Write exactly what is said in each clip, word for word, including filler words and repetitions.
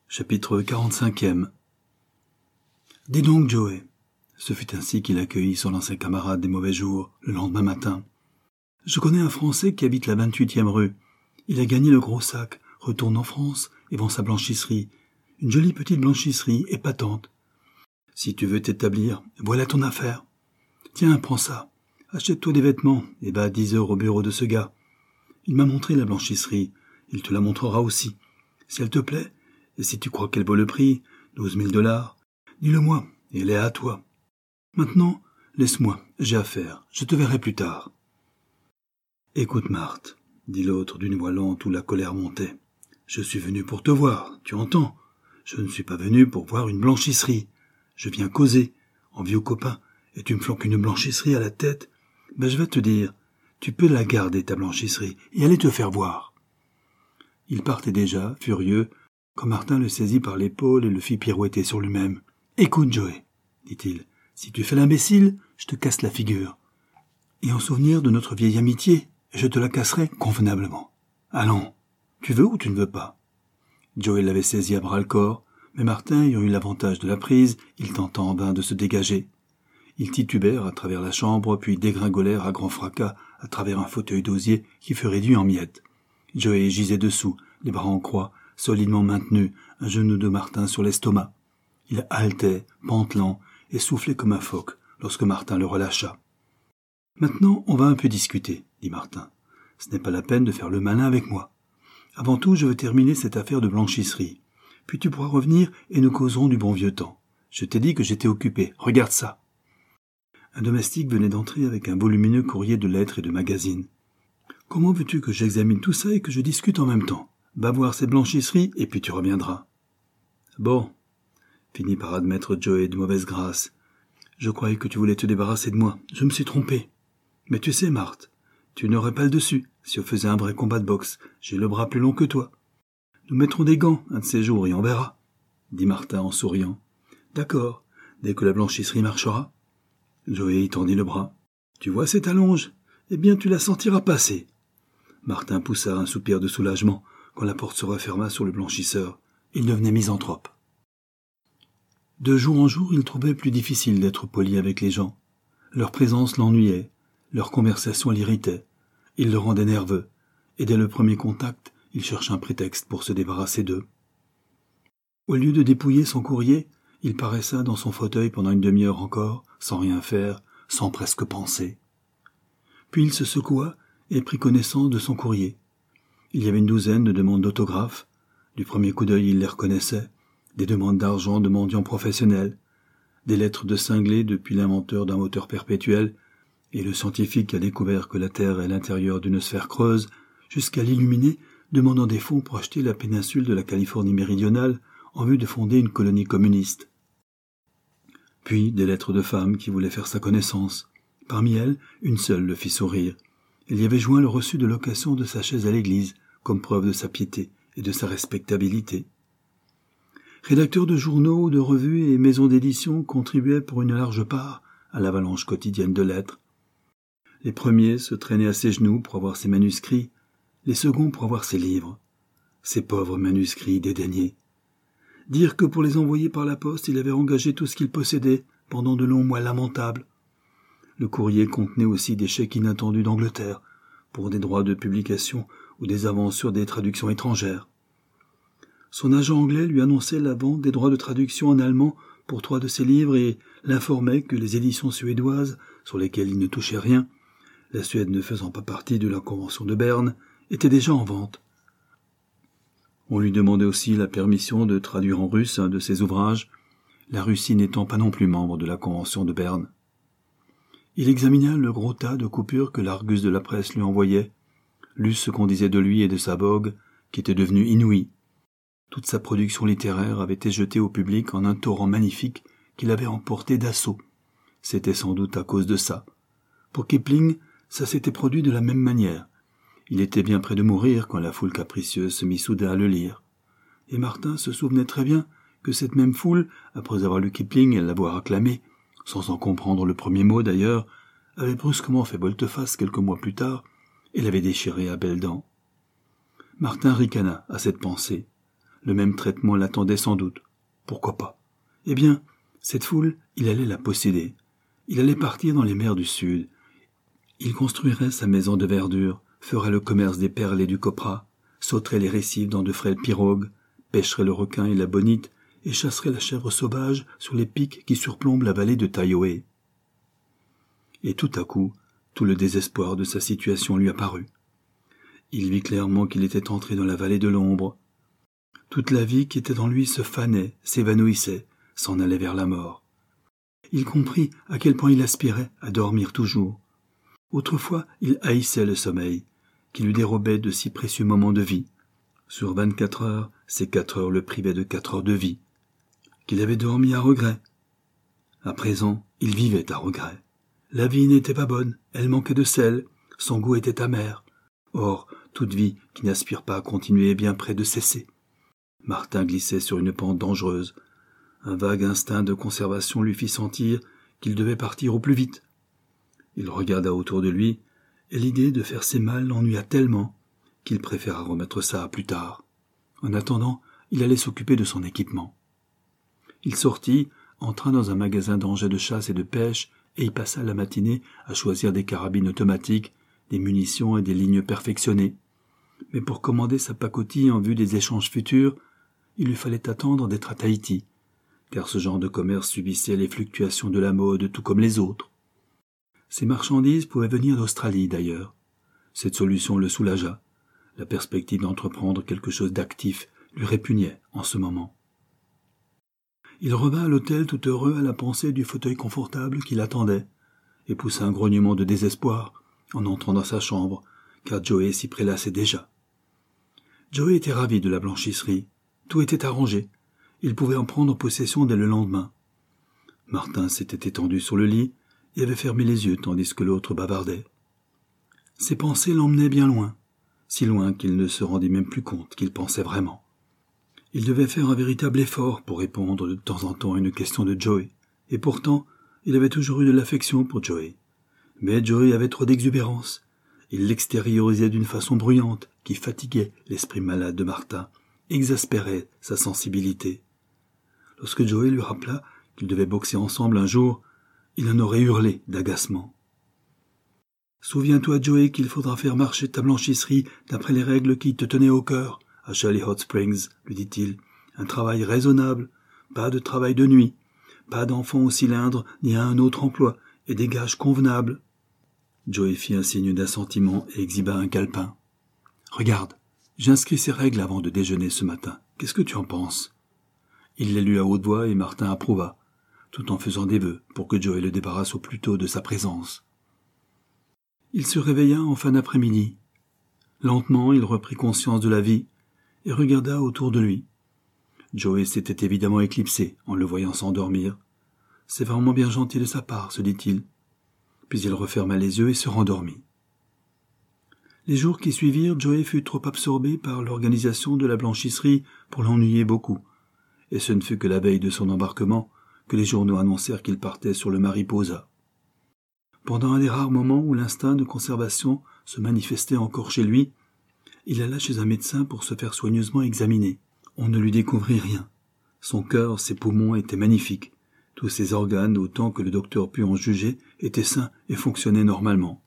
Chapitre quarante-cinquième. Dis donc, Joey. Ce fut ainsi qu'il accueillit son ancien camarade des mauvais jours, le lendemain matin. Je connais un Français qui habite la vingt-huitième rue. Il a gagné le gros sac, retourne en France et vend sa blanchisserie. Une jolie petite blanchisserie, épatante. Si tu veux t'établir, voilà ton affaire. Tiens, prends ça. Achète-toi des vêtements et va à dix heures au bureau de ce gars. Il m'a montré la blanchisserie. Il te la montrera aussi. Si elle te plaît, et si tu crois qu'elle vaut le prix, douze mille dollars, dis-le-moi, et elle est à toi. Maintenant, laisse-moi, j'ai affaire, je te verrai plus tard. Écoute, Marthe, dit l'autre d'une voix lente où la colère montait. Je suis venu pour te voir, tu entends? Je ne suis pas venu pour voir une blanchisserie. Je viens causer, en vieux copain, et tu me flanques une blanchisserie à la tête. Ben je vais te dire, tu peux la garder ta blanchisserie, et aller te faire voir. Il partait déjà, furieux, quand Martin le saisit par l'épaule et le fit pirouetter sur lui-même. « Écoute, Joey, dit-il, si tu fais l'imbécile, je te casse la figure. Et en souvenir de notre vieille amitié, je te la casserai convenablement. Allons, tu veux ou tu ne veux pas ?» Joey l'avait saisi à bras-le-corps, mais Martin ayant eu l'avantage de la prise, il tenta en vain de se dégager. Ils titubèrent à travers la chambre, puis dégringolèrent à grand fracas à travers un fauteuil d'osier qui fut réduit en miettes. Joey gisait dessous, les bras en croix, solidement maintenu, un genou de Martin sur l'estomac. Il haletait, pantelant, et soufflait comme un phoque, lorsque Martin le relâcha. « Maintenant, on va un peu discuter, dit Martin. Ce n'est pas la peine de faire le malin avec moi. Avant tout, je veux terminer cette affaire de blanchisserie. Puis tu pourras revenir et nous causerons du bon vieux temps. Je t'ai dit que j'étais occupé. Regarde ça. » Un domestique venait d'entrer avec un volumineux courrier de lettres et de magazines. « Comment veux-tu que j'examine tout ça et que je discute en même temps ? Va voir cette blanchisserie et puis tu reviendras. »« Bon, » finit par admettre Joey de mauvaise grâce. « Je croyais que tu voulais te débarrasser de moi. Je me suis trompé. Mais tu sais, Marthe, tu n'aurais pas le dessus si on faisait un vrai combat de boxe. J'ai le bras plus long que toi. Nous mettrons des gants un de ces jours et on verra, » dit Martin en souriant. « D'accord, dès que la blanchisserie marchera. » Joey tendit le bras. « Tu vois cette allonge ? Eh bien, tu la sentiras passer. » Martin poussa un soupir de soulagement quand la porte se referma sur le blanchisseur. Il devenait misanthrope. De jour en jour, il trouvait plus difficile d'être poli avec les gens. Leur présence l'ennuyait, leur conversation l'irritait, il le rendait nerveux, et dès le premier contact, il cherchait un prétexte pour se débarrasser d'eux. Au lieu de dépouiller son courrier, il paraissa dans son fauteuil pendant une demi-heure encore, sans rien faire, sans presque penser. Puis il se secoua et prit connaissance de son courrier. Il y avait une douzaine de demandes d'autographes. Du premier coup d'œil, il les reconnaissait. Des demandes d'argent de mendiants professionnels, des lettres de cinglés depuis l'inventeur d'un moteur perpétuel et le scientifique qui a découvert que la Terre est l'intérieur d'une sphère creuse, jusqu'à l'illuminé demandant des fonds pour acheter la péninsule de la Californie méridionale en vue de fonder une colonie communiste. Puis des lettres de femmes qui voulaient faire sa connaissance. Parmi elles, une seule le fit sourire. Elle y avait joint le reçu de location de sa chaise à l'église, comme preuve de sa piété et de sa respectabilité. Rédacteurs de journaux, de revues et maisons d'édition contribuaient pour une large part à l'avalanche quotidienne de lettres. Les premiers se traînaient à ses genoux pour avoir ses manuscrits, les seconds pour avoir ses livres. Ces pauvres manuscrits dédaignés. Dire que pour les envoyer par la poste, il avait engagé tout ce qu'il possédait pendant de longs mois lamentables. Le courrier contenait aussi des chèques inattendus d'Angleterre pour des droits de publication ou des avances sur des traductions étrangères. Son agent anglais lui annonçait la vente des droits de traduction en allemand pour trois de ses livres et l'informait que les éditions suédoises, sur lesquelles il ne touchait rien, la Suède ne faisant pas partie de la Convention de Berne, étaient déjà en vente. On lui demandait aussi la permission de traduire en russe un de ses ouvrages, la Russie n'étant pas non plus membre de la Convention de Berne. Il examina le gros tas de coupures que l'Argus de la presse lui envoyait, lut ce qu'on disait de lui et de sa vogue, qui était devenue inouïe. Toute sa production littéraire avait été jetée au public en un torrent magnifique qu'il avait emporté d'assaut. C'était sans doute à cause de ça. Pour Kipling, ça s'était produit de la même manière. Il était bien près de mourir quand la foule capricieuse se mit soudain à le lire. Et Martin se souvenait très bien que cette même foule, après avoir lu Kipling et l'avoir acclamé, sans en comprendre le premier mot d'ailleurs, avait brusquement fait volte-face quelques mois plus tard et l'avait déchiré à belles dents. Martin ricana à cette pensée. Le même traitement l'attendait sans doute. Pourquoi pas? Eh bien, cette foule, il allait la posséder. Il allait partir dans les mers du Sud. Il construirait sa maison de verdure, ferait le commerce des perles et du copra, sauterait les récifs dans de frêles pirogues, pêcherait le requin et la bonite, et chasserait la chèvre sauvage sur les pics qui surplombent la vallée de Taiohae. Et tout à coup, tout le désespoir de sa situation lui apparut. Il vit clairement qu'il était entré dans la vallée de l'ombre. Toute la vie qui était en lui se fanait, s'évanouissait, s'en allait vers la mort. Il comprit à quel point il aspirait à dormir toujours. Autrefois, il haïssait le sommeil, qui lui dérobait de si précieux moments de vie. Sur vingt-quatre heures, ces quatre heures le privaient de quatre heures de vie, qu'il avait dormi à regret. À présent, il vivait à regret. La vie n'était pas bonne, elle manquait de sel, son goût était amer. Or, toute vie qui n'aspire pas à continuer est bien près de cesser. Martin glissait sur une pente dangereuse. Un vague instinct de conservation lui fit sentir qu'il devait partir au plus vite. Il regarda autour de lui, et l'idée de faire ses malles l'ennuya tellement qu'il préféra remettre ça à plus tard. En attendant, il allait s'occuper de son équipement. Il sortit, entra dans un magasin d'engins de chasse et de pêche, et y passa la matinée à choisir des carabines automatiques, des munitions et des lignes perfectionnées. Mais pour commander sa pacotille en vue des échanges futurs, il lui fallait attendre d'être à Tahiti, car ce genre de commerce subissait les fluctuations de la mode tout comme les autres. Ces marchandises pouvaient venir d'Australie d'ailleurs. Cette solution le soulagea. La perspective d'entreprendre quelque chose d'actif lui répugnait en ce moment. Il revint à l'hôtel tout heureux à la pensée du fauteuil confortable qui l'attendait, et poussa un grognement de désespoir en entrant dans sa chambre, car Joey s'y prélassait déjà. Joey était ravi de la blanchisserie. Tout était arrangé. Il pouvait en prendre possession dès le lendemain. Martin s'était étendu sur le lit et avait fermé les yeux tandis que l'autre bavardait. Ses pensées l'emmenaient bien loin, si loin qu'il ne se rendit même plus compte qu'il pensait vraiment. Il devait faire un véritable effort pour répondre de temps en temps à une question de Joey, et pourtant, il avait toujours eu de l'affection pour Joey. Mais Joey avait trop d'exubérance. Il l'extériorisait d'une façon bruyante qui fatiguait l'esprit malade de Martin, exaspérait sa sensibilité. Lorsque Joey lui rappela qu'ils devaient boxer ensemble un jour, il en aurait hurlé d'agacement. « Souviens-toi, Joey, qu'il faudra faire marcher ta blanchisserie d'après les règles qui te tenaient au cœur, à Shelley Hot Springs, lui dit-il. Un travail raisonnable, pas de travail de nuit, pas d'enfant au cylindre ni à un autre emploi, et des gages convenables. » Joey fit un signe d'assentiment et exhiba un calepin. « Regarde, j'ai inscrit ces règles avant de déjeuner ce matin. Qu'est-ce que tu en penses ?» Il les lut à haute voix et Martin approuva, tout en faisant des vœux pour que Joey le débarrasse au plus tôt de sa présence. Il se réveilla en fin d'après-midi. Lentement, il reprit conscience de la vie et regarda autour de lui. Joey s'était évidemment éclipsé en le voyant s'endormir. « C'est vraiment bien gentil de sa part, » se dit-il. Puis il referma les yeux et se rendormit. Les jours qui suivirent, Joey fut trop absorbé par l'organisation de la blanchisserie pour l'ennuyer beaucoup, et ce ne fut que la veille de son embarquement que les journaux annoncèrent qu'il partait sur le Mariposa. Pendant un des rares moments où l'instinct de conservation se manifestait encore chez lui, il alla chez un médecin pour se faire soigneusement examiner. On ne lui découvrit rien. Son cœur, ses poumons étaient magnifiques. Tous ses organes, autant que le docteur put en juger, étaient sains et fonctionnaient normalement.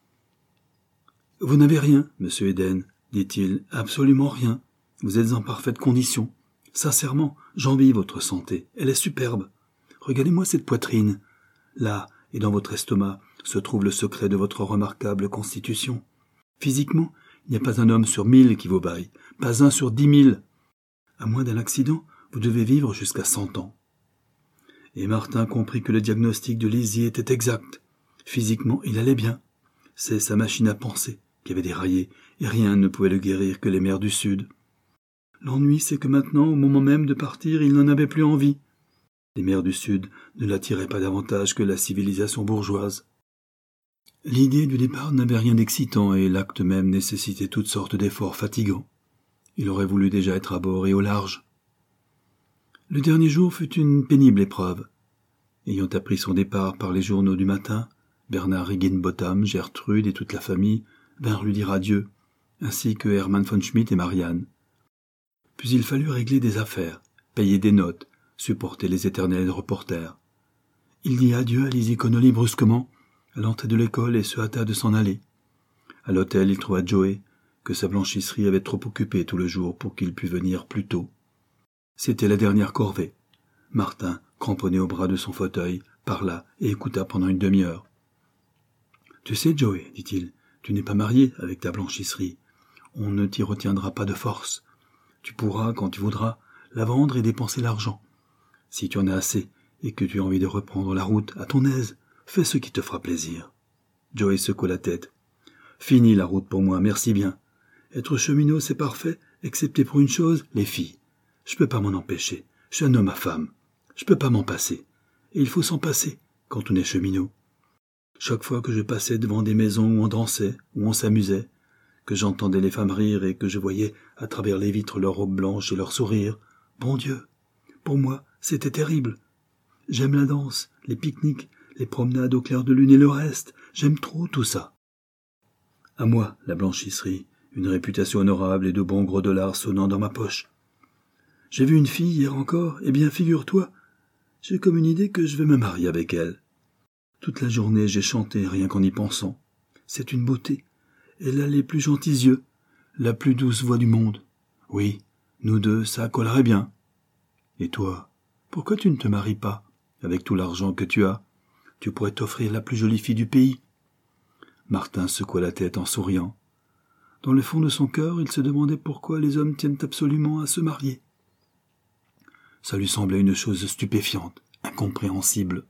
« Vous n'avez rien, monsieur Eden, dit-il, absolument rien. Vous êtes en parfaite condition. Sincèrement, j'envie votre santé. Elle est superbe. Regardez-moi cette poitrine. Là, et dans votre estomac, se trouve le secret de votre remarquable constitution. Physiquement, il n'y a pas un homme sur mille qui vous baille, pas un sur dix mille. À moins d'un accident, vous devez vivre jusqu'à cent ans. » Et Martin comprit que le diagnostic de Lizzie était exact. Physiquement, il allait bien. C'est sa machine à penser qui avait déraillé, et rien ne pouvait le guérir que les mers du Sud. L'ennui, c'est que maintenant, au moment même de partir, il n'en avait plus envie. Les mers du Sud ne l'attiraient pas davantage que la civilisation bourgeoise. L'idée du départ n'avait rien d'excitant et l'acte même nécessitait toutes sortes d'efforts fatigants. Il aurait voulu déjà être à bord et au large. Le dernier jour fut une pénible épreuve. Ayant appris son départ par les journaux du matin, Bernard Higginbotham, Gertrude et toute la famille vinrent lui dire adieu, ainsi que Hermann von Schmidt et Marianne. Puis il fallut régler des affaires, payer des notes, supporter les éternels reporters. Il dit adieu à Lizzie Connolly brusquement, à l'entrée de l'école, et se hâta de s'en aller. À l'hôtel, il trouva Joe, que sa blanchisserie avait trop occupé tout le jour pour qu'il pût venir plus tôt. C'était la dernière corvée. Martin, cramponné au bras de son fauteuil, parla et écouta pendant une demi-heure. « Tu sais, Joe, dit-il, tu n'es pas marié avec ta blanchisserie. On ne t'y retiendra pas de force. Tu pourras, quand tu voudras, la vendre et dépenser l'argent. Si tu en as assez et que tu as envie de reprendre la route à ton aise, fais ce qui te fera plaisir. » Joe secoua la tête. « Fini la route pour moi, merci bien. Être cheminot, c'est parfait, excepté pour une chose, les filles. Je peux pas m'en empêcher. Je suis un homme à femme. Je peux pas m'en passer. Et il faut s'en passer quand on est cheminot. Chaque fois que je passais devant des maisons où on dansait, où on s'amusait, que j'entendais les femmes rire et que je voyais à travers les vitres leurs robes blanches et leurs sourires, bon Dieu, pour moi, c'était terrible. J'aime la danse, les pique-niques, les promenades au clair de lune et le reste. J'aime trop tout ça. À moi, la blanchisserie, une réputation honorable et de bons gros dollars sonnant dans ma poche. J'ai vu une fille hier encore, eh bien, figure-toi, j'ai comme une idée que je vais me marier avec elle. Toute la journée, j'ai chanté rien qu'en y pensant. C'est une beauté. Elle a les plus gentils yeux, la plus douce voix du monde. Oui, nous deux, ça collerait bien. Et toi, pourquoi tu ne te maries pas, avec tout l'argent que tu as? Tu pourrais t'offrir la plus jolie fille du pays. Martin secoua la tête en souriant. Dans le fond de son cœur, il se demandait pourquoi les hommes tiennent absolument à se marier. Ça lui semblait une chose stupéfiante, incompréhensible.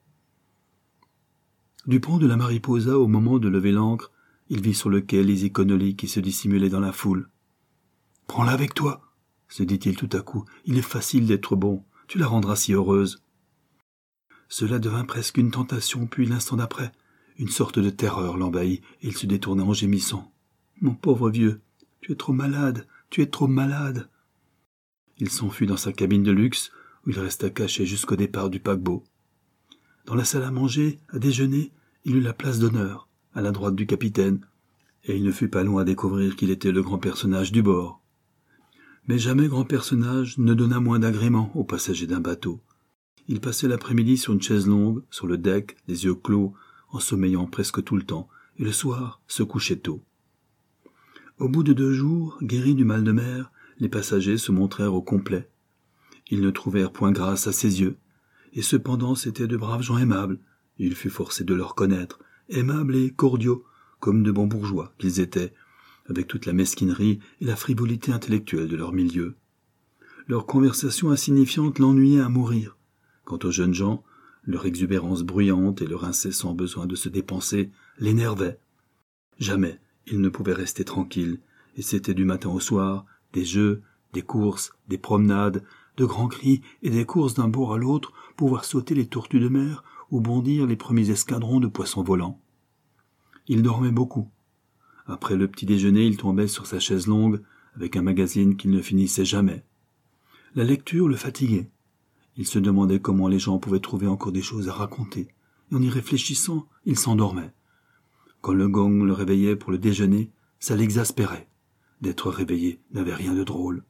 Du pont de la Mariposa, au moment de lever l'ancre, il vit sur le quai Lizzie Connolly qui se dissimulait dans la foule. « Prends-la avec toi !» se dit-il tout à coup. « Il est facile d'être bon. Tu la rendras si heureuse. » Cela devint presque une tentation, puis l'instant d'après, une sorte de terreur l'envahit et il se détourna en gémissant. « Mon pauvre vieux, tu es trop malade, tu es trop malade !» Il s'enfuit dans sa cabine de luxe, où il resta caché jusqu'au départ du paquebot. Dans la salle à manger, à déjeuner, il eut la place d'honneur, à la droite du capitaine, et il ne fut pas long à découvrir qu'il était le grand personnage du bord. Mais jamais grand personnage ne donna moins d'agrément aux passagers d'un bateau. Il passait l'après-midi sur une chaise longue, sur le deck, les yeux clos, en sommeillant presque tout le temps, et le soir se couchait tôt. Au bout de deux jours, guéris du mal de mer, les passagers se montrèrent au complet. Ils ne trouvèrent point grâce à ses yeux, et cependant c'étaient de braves gens aimables, il fut forcé de le reconnaître, aimables et cordiaux, comme de bons bourgeois qu'ils étaient, avec toute la mesquinerie et la frivolité intellectuelle de leur milieu. Leur conversation insignifiante l'ennuyait à mourir. Quant aux jeunes gens, leur exubérance bruyante et leur incessant besoin de se dépenser l'énervaient. Jamais ils ne pouvaient rester tranquilles, et c'était du matin au soir, des jeux, des courses, des promenades, de grands cris et des courses d'un bord à l'autre pour voir sauter les tortues de mer ou bondir les premiers escadrons de poissons volants. Il dormait beaucoup. Après le petit déjeuner, il tombait sur sa chaise longue avec un magazine qu'il ne finissait jamais. La lecture le fatiguait. Il se demandait comment les gens pouvaient trouver encore des choses à raconter, et en y réfléchissant, il s'endormait. Quand le gong le réveillait pour le déjeuner, ça l'exaspérait. D'être réveillé n'avait rien de drôle.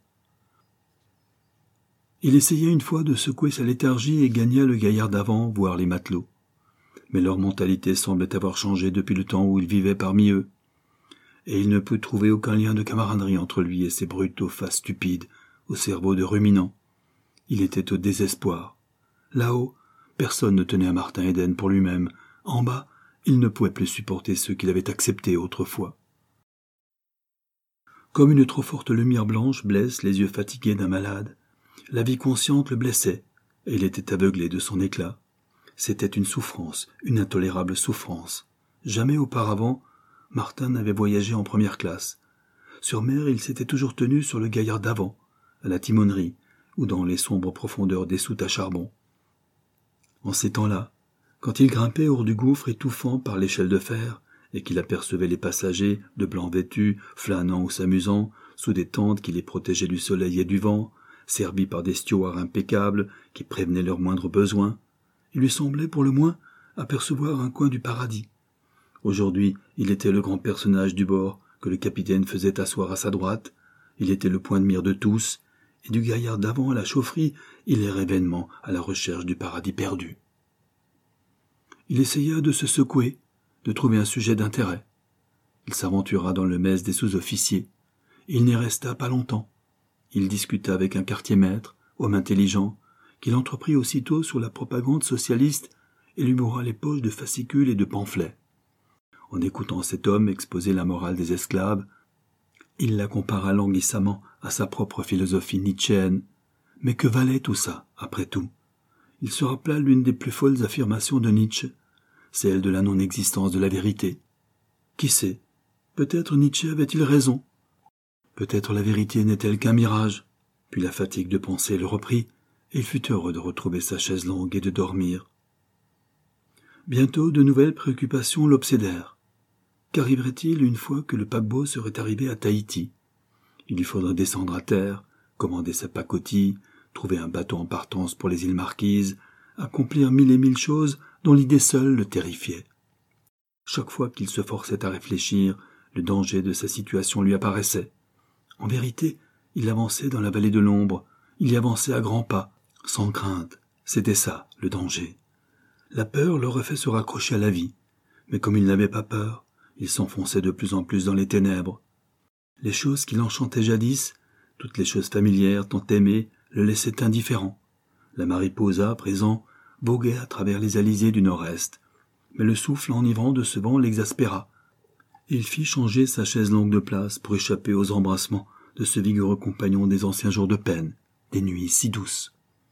Il essaya une fois de secouer sa léthargie et gagna le gaillard d'avant, voire les matelots. Mais leur mentalité semblait avoir changé depuis le temps où il vivait parmi eux. Et il ne put trouver aucun lien de camaraderie entre lui et ces brutes aux faces stupides, au cerveau de ruminants. Il était au désespoir. Là-haut, personne ne tenait à Martin Eden pour lui-même. En bas, il ne pouvait plus supporter ceux qu'il avait acceptés autrefois. Comme une trop forte lumière blanche blesse les yeux fatigués d'un malade, la vie consciente le blessait, et il était aveuglé de son éclat. C'était une souffrance, une intolérable souffrance. Jamais auparavant, Martin n'avait voyagé en première classe. Sur mer, il s'était toujours tenu sur le gaillard d'avant, à la timonerie, ou dans les sombres profondeurs des soutes à charbon. En ces temps-là, quand il grimpait hors du gouffre étouffant par l'échelle de fer, et qu'il apercevait les passagers, de blanc vêtus, flânant ou s'amusant, sous des tentes qui les protégeaient du soleil et du vent, servis par des stewards impeccables qui prévenaient leurs moindres besoins, il lui semblait pour le moins apercevoir un coin du paradis. Aujourd'hui, il était le grand personnage du bord que le capitaine faisait asseoir à sa droite, il était le point de mire de tous, et du gaillard d'avant à la chaufferie, il errait vainement à la recherche du paradis perdu. Il essaya de se secouer, de trouver un sujet d'intérêt. Il s'aventura dans le mess des sous-officiers. Il n'y resta pas longtemps. Il discuta avec un quartier-maître, homme intelligent, qu'il entreprit aussitôt sur la propagande socialiste et lui bourra les poches de fascicules et de pamphlets. En écoutant cet homme exposer la morale des esclaves, il la compara languissamment à sa propre philosophie nietzschéenne. Mais que valait tout ça, après tout? Il se rappela l'une des plus folles affirmations de Nietzsche, celle de la non-existence de la vérité. Qui sait? Peut-être Nietzsche avait-il raison. Peut-être la vérité n'est-elle qu'un mirage. Puis la fatigue de penser le reprit, et il fut heureux de retrouver sa chaise longue et de dormir. Bientôt de nouvelles préoccupations l'obsédèrent. Qu'arriverait-il une fois que le paquebot serait arrivé à Tahiti? Il lui faudrait descendre à terre, commander sa pacotille, trouver un bateau en partance pour les îles Marquises, accomplir mille et mille choses dont l'idée seule le terrifiait. Chaque fois qu'il se forçait à réfléchir, le danger de sa situation lui apparaissait. En vérité, il avançait dans la vallée de l'ombre, il y avançait à grands pas, sans crainte. C'était ça, le danger. La peur l'aurait fait se raccrocher à la vie, mais comme il n'avait pas peur, il s'enfonçait de plus en plus dans les ténèbres. Les choses qui l'enchantaient jadis, toutes les choses familières tant aimées, le laissaient indifférent. La mariposa, à présent, voguait à travers les alizés du nord-est, mais le souffle enivrant de ce vent l'exaspéra. Il fit changer sa chaise longue de place pour échapper aux embrassements de ce vigoureux compagnon des anciens jours de peine, des nuits si douces.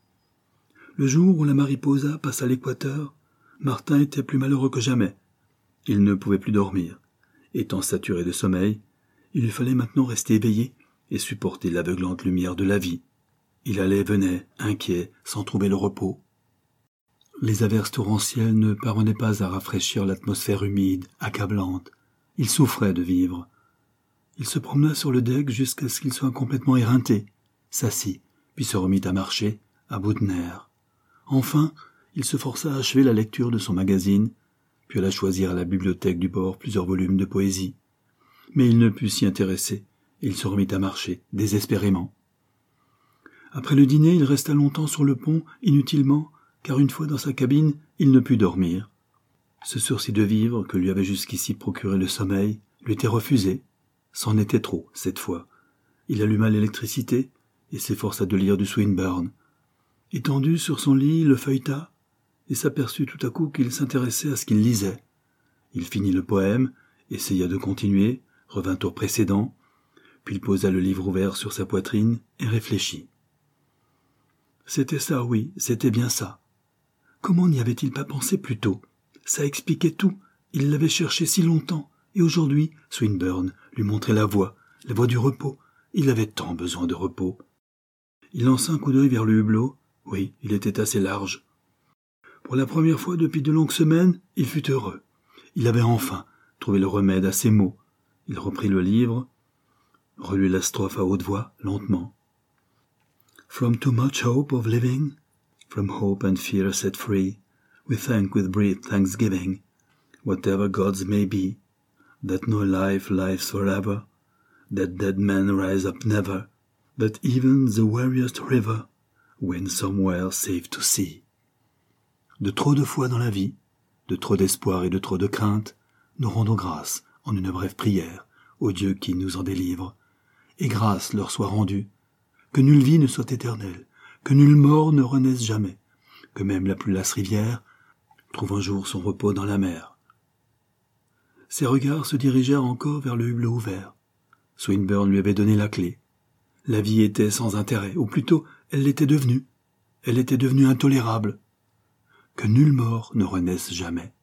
Le jour où la mariposa passa l'équateur, Martin était plus malheureux que jamais. Il ne pouvait plus dormir. Étant saturé de sommeil, il lui fallait maintenant rester éveillé et supporter l'aveuglante lumière de la vie. Il allait et venait, inquiet, sans trouver le repos. Les averses torrentielles ne parvenaient pas à rafraîchir l'atmosphère humide, accablante. Il souffrait de vivre. Il se promena sur le deck jusqu'à ce qu'il soit complètement éreinté, s'assit, puis se remit à marcher, à bout de nerfs. Enfin, il se força à achever la lecture de son magazine, puis alla choisir à la bibliothèque du bord plusieurs volumes de poésie. Mais il ne put s'y intéresser, et il se remit à marcher, désespérément. Après le dîner, il resta longtemps sur le pont, inutilement, car une fois dans sa cabine, il ne put dormir. Ce sursis de vivre que lui avait jusqu'ici procuré le sommeil lui était refusé. C'en était trop, cette fois. Il alluma l'électricité et s'efforça de lire du Swinburne. Étendu sur son lit, il le feuilleta et s'aperçut tout à coup qu'il s'intéressait à ce qu'il lisait. Il finit le poème, essaya de continuer, revint au précédent, puis il posa le livre ouvert sur sa poitrine et réfléchit. C'était ça, oui, c'était bien ça. Comment n'y avait-il pas pensé plus tôt? Ça expliquait tout. Il l'avait cherché si longtemps. Et aujourd'hui, Swinburne lui montrait la voie, la voie du repos. Il avait tant besoin de repos. Il lança un coup d'œil vers le hublot. Oui, il était assez large. Pour la première fois depuis de longues semaines, il fut heureux. Il avait enfin trouvé le remède à ses maux. Il reprit le livre, relut la strophe à haute voix, lentement. From too much hope of living, from hope and fear set free, we thank with brief thanksgiving, whatever gods may be, that no life lives forever, that dead men rise up never, that even the weariest river wins somewhere safe to see. De trop de foi dans la vie, de trop d'espoir et de trop de crainte, nous rendons grâce en une brève prière au Dieu qui nous en délivre, et grâce leur soit rendue, que nulle vie ne soit éternelle, que nulle mort ne renaisse jamais, que même la plus lasse rivière trouve un jour son repos dans la mer. Ses regards se dirigèrent encore vers le hublot ouvert. Swinburne lui avait donné la clé. La vie était sans intérêt, ou plutôt, elle l'était devenue. Elle était devenue intolérable. Que nulle mort ne renaisse jamais.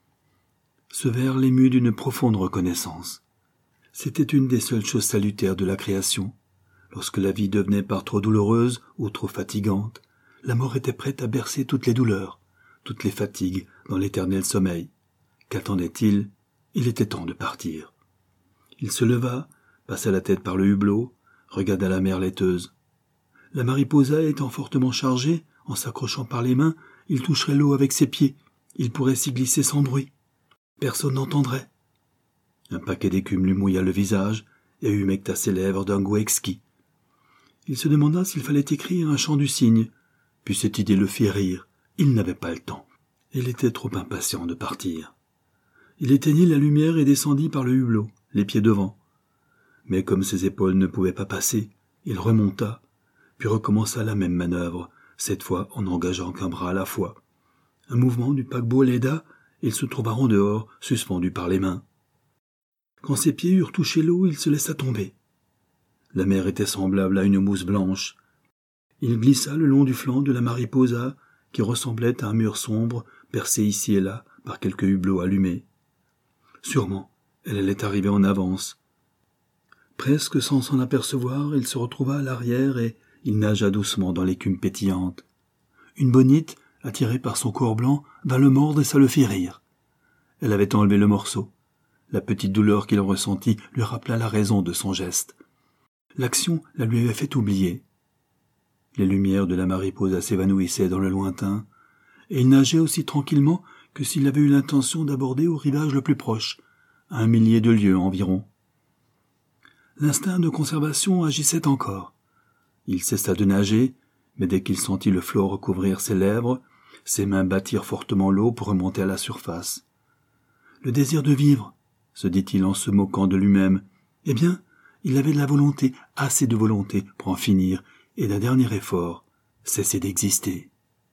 Ce vers l'émut d'une profonde reconnaissance. C'était une des seules choses salutaires de la création. Lorsque la vie devenait par trop douloureuse ou trop fatigante, la mort était prête à bercer toutes les douleurs, toutes les fatigues dans l'éternel sommeil. Qu'attendait-il? Il était temps de partir. Il se leva, passa la tête par le hublot, regarda la mer laiteuse. La mariposa étant fortement chargée, en s'accrochant par les mains, il toucherait l'eau avec ses pieds. Il pourrait s'y glisser sans bruit. Personne n'entendrait. Un paquet d'écume lui mouilla le visage et humecta ses lèvres d'un goût exquis. Il se demanda s'il fallait écrire un chant du cygne, puis cette idée le fit rire. Il n'avait pas le temps. Il était trop impatient de partir. Il éteignit la lumière et descendit par le hublot, les pieds devant. Mais comme ses épaules ne pouvaient pas passer, il remonta, puis recommença la même manœuvre, cette fois en n'engageant qu'un bras à la fois. Un mouvement du paquebot l'aida, et il se trouva en dehors, suspendu par les mains. Quand ses pieds eurent touché l'eau, il se laissa tomber. La mer était semblable à une mousse blanche. Il glissa le long du flanc de la Mariposa, qui ressemblait à un mur sombre, percé ici et là par quelques hublots allumés. Sûrement, elle allait arriver en avance. Presque sans s'en apercevoir, il se retrouva à l'arrière et il nagea doucement dans l'écume pétillante. Une bonite, attirée par son corps blanc, vint le mordre et ça le fit rire. Elle avait enlevé le morceau. La petite douleur qu'il ressentit lui rappela la raison de son geste. L'action la lui avait fait oublier. Les lumières de la Mariposa s'évanouissaient dans le lointain, et il nageait aussi tranquillement que s'il avait eu l'intention d'aborder au rivage le plus proche, à un millier de lieues environ. L'instinct de conservation agissait encore. Il cessa de nager, mais dès qu'il sentit le flot recouvrir ses lèvres, ses mains battirent fortement l'eau pour remonter à la surface. Le désir de vivre, se dit-il en se moquant de lui-même, eh bien, il avait de la volonté, assez de volonté pour en finir, et d'un dernier effort, cesser d'exister.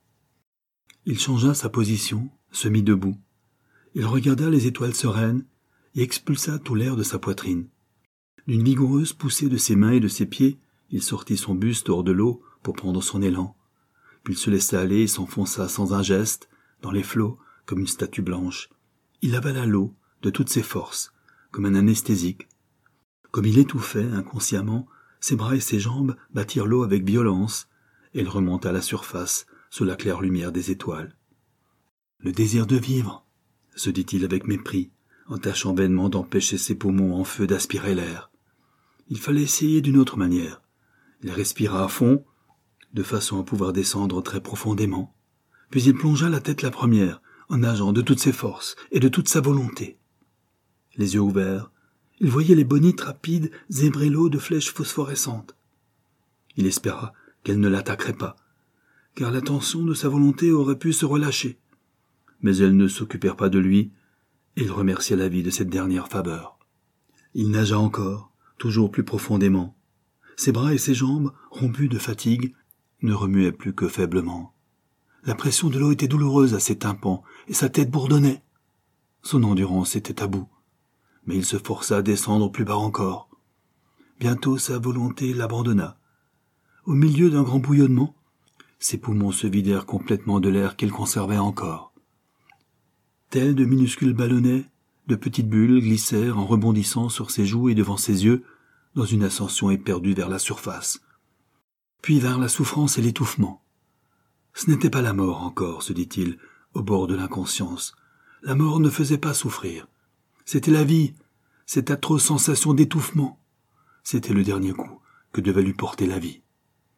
Il changea sa position, se mit debout. Il regarda les étoiles sereines et expulsa tout l'air de sa poitrine. D'une vigoureuse poussée de ses mains et de ses pieds, il sortit son buste hors de l'eau pour prendre son élan. Puis il se laissa aller et s'enfonça sans un geste, dans les flots, comme une statue blanche. Il avala l'eau de toutes ses forces, comme un anesthésique. Comme il étouffait inconsciemment, ses bras et ses jambes battirent l'eau avec violence, et il remonta à la surface, sous la claire lumière des étoiles. Le désir de vivre, se dit-il avec mépris, en tâchant vainement d'empêcher ses poumons en feu d'aspirer l'air. Il fallait essayer d'une autre manière. Il respira à fond, de façon à pouvoir descendre très profondément. Puis il plongea la tête la première, en nageant de toutes ses forces et de toute sa volonté. Les yeux ouverts, il voyait les bonites rapides zébrer l'eau de flèches phosphorescentes. Il espéra qu'elles ne l'attaqueraient pas, car la tension de sa volonté aurait pu se relâcher. Mais elles ne s'occupèrent pas de lui, et il remercia la vie de cette dernière faveur. Il nagea encore, toujours plus profondément. Ses bras et ses jambes, rompus de fatigue, ne remuaient plus que faiblement. La pression de l'eau était douloureuse à ses tympans, et sa tête bourdonnait. Son endurance était à bout, mais il se força à descendre plus bas encore. Bientôt sa volonté l'abandonna. Au milieu d'un grand bouillonnement, ses poumons se vidèrent complètement de l'air qu'il conservait encore. Tels de minuscules ballonnets, de petites bulles glissèrent en rebondissant sur ses joues et devant ses yeux, dans une ascension éperdue vers la surface. Puis vinrent la souffrance et l'étouffement. Ce n'était pas la mort encore, se dit-il, au bord de l'inconscience. La mort ne faisait pas souffrir. C'était la vie, cette atroce sensation d'étouffement. C'était le dernier coup que devait lui porter la vie.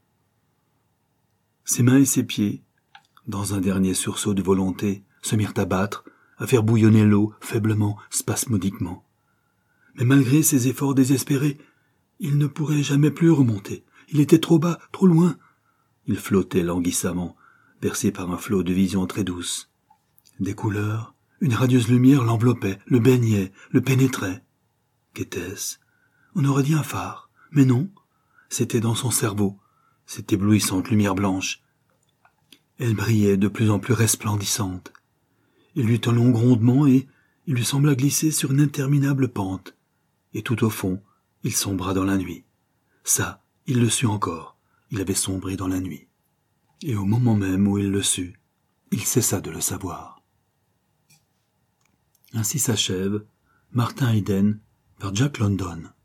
Ses mains et ses pieds, dans un dernier sursaut de volonté, se mirent à battre, à faire bouillonner l'eau faiblement, spasmodiquement. Mais malgré ses efforts désespérés, il ne pourrait jamais plus remonter. Il était trop bas, trop loin. Il flottait languissamment, bercé par un flot de visions très douces. Des couleurs, une radieuse lumière l'enveloppait, le baignait, le pénétrait. Qu'était-ce? On aurait dit un phare, mais non, c'était dans son cerveau, cette éblouissante lumière blanche. Elle brillait de plus en plus resplendissante. Il eut un long grondement et il lui sembla glisser sur une interminable pente. Et tout au fond, il sombra dans la nuit. Ça, il le sut encore, il avait sombré dans la nuit. Et au moment même où il le sut, il cessa de le savoir. Ainsi s'achève Martin Eden par Jack London.